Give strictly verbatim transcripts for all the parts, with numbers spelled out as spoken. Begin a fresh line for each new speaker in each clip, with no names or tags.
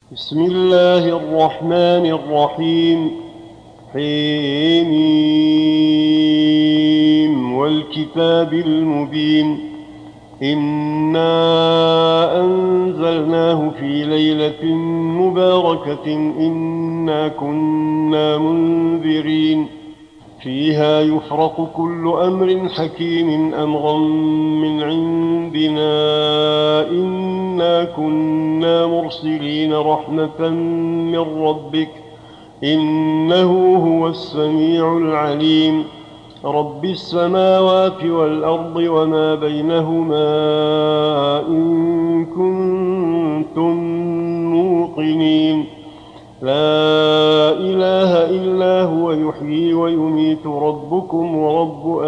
بسم الله الرحمن الرحيم. حميم والكتاب المبين. إنا أنزلناه في ليلة مباركة إنا كنا منذرين فيها يفرق كل أمر حكيم أمرا من عندنا إنا كنا مرسلين رحمة من ربك إنه هو السميع العليم. رب السماوات والأرض وما بينهما إن كنتم موقنين. لا إله إلا هو يحيي ويميت ربكم ورب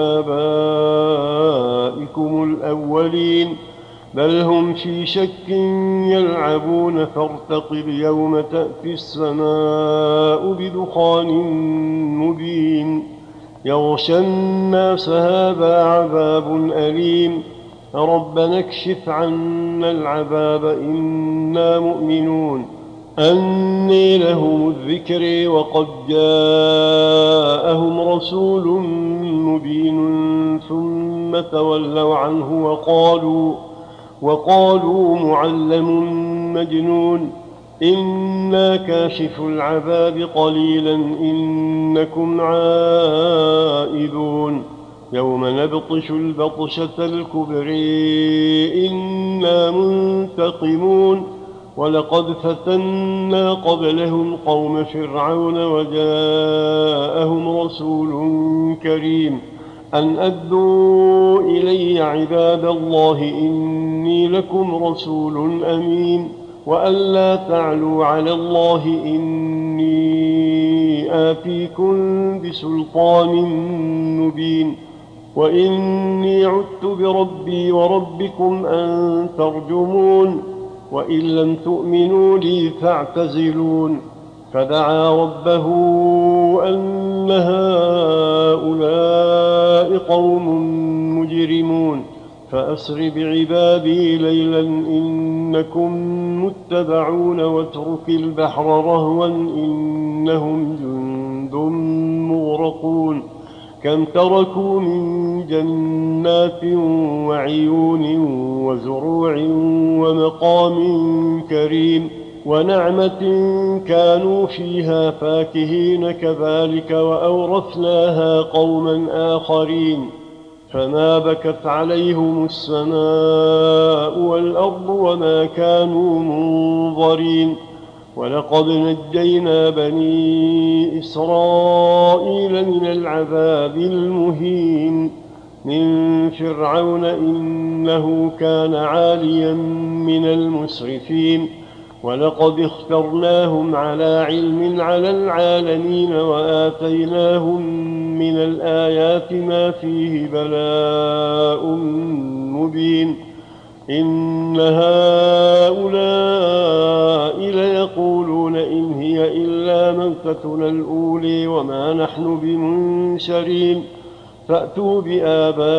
آبائكم الأولين بل هم في شك يلعبون فارتقب يوم تأتي السماء بدخان مبين يغشى الناس هذا عذاب أليم. ربنا اكشف عنا العذاب إنا مؤمنون. أني لهم الذكر وقد جاءهم رسول مبين ثم تولوا عنه وقالوا, وقالوا معلم مجنون. إنا كاشف العذاب قليلا إنكم عائدون. يوم نبطش البطشة الكبرى إنا منتقمون. ولقد فتنا قبلهم قوم فرعون وجاءهم رسول كريم أن أدوا إلي عباد الله إني لكم رسول أمين وأن لا تعلوا على الله إني آتيكم بسلطان مبين. وإني عدت بربي وربكم أن ترجمون وإن لم تؤمنوا لي فاعتزلون. فدعا ربه أن هؤلاء قوم مجرمون فأسر بعبادي ليلا إنكم متبعون واترك البحر رهوا إنهم جند مغرقون. كم تركوا من جنات وعيون وزروع ومقام كريم ونعمة كانوا فيها فاكهين كذلك وأورثناها قوما آخرين. فما بكت عليهم السماء والأرض وما كانوا منظرين. ولقد نجينا بني إسرائيل من العذاب المهين من فرعون إنه كان عاليا من المسرفين. ولقد اخترناهم على علم على العالمين وآتيناهم من الآيات ما فيه بلاء مبين. إن هؤلاء ليقولون إن هي إلا موتتنا الأولى وما نحن بمنشرين. فأتوا بآبائنا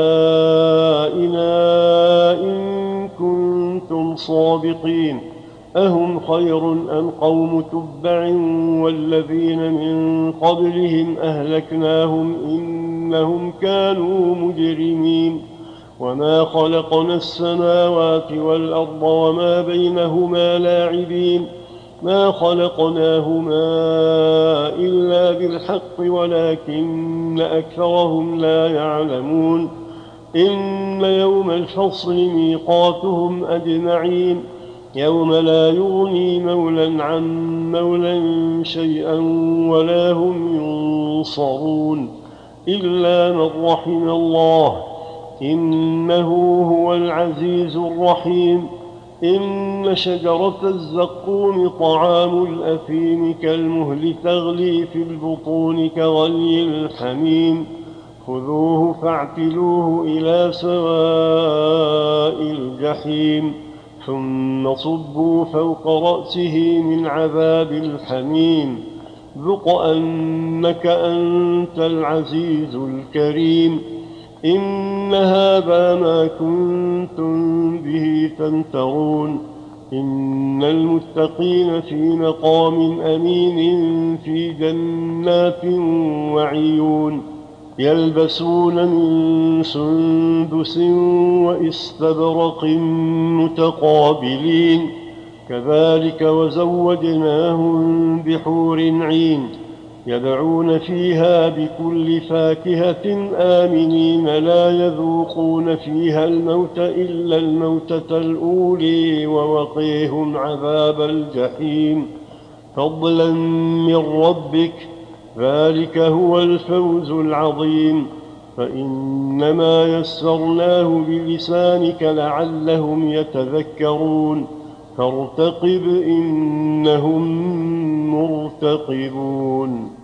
إن كنتم صادقين. أهم خير أم قوم تبع والذين من قبلهم أهلكناهم إنهم كانوا مجرمين. وما خلقنا السماوات والأرض وما بينهما لاعبين. ما خلقناهما إلا بالحق ولكن أكثرهم لا يعلمون. إن يوم الفصل ميقاتهم أجمعين يوم لا يغني مولا عن مولا شيئا ولا هم ينصرون إلا من رحم الله إنه هو العزيز الرحيم. إن شجرة الزقوم طعام الأثيم كالمهل تغلي في البطون كغلي الحميم. خذوه فاعتلوه إلى سواء الجحيم ثم صبوا فوق رأسه من عذاب الحميم ذق أنك أنت العزيز الكريم. إن هذا ما كنتم به تمترون إن المتقين في مقام أمين في جنات وعيون يلبسون من سندس وإستبرق متقابلين كذلك وزوجناهم بحور عين يدعون فيها بكل فاكهة آمنين لا يذوقون فيها الموت إلا الموتة الأولي ووقيهم عذاب الجحيم فضلا من ربك ذلك هو الفوز العظيم فإنما يسرناه بلسانك لعلهم يتذكرون فارتقب إنهم مرتقبون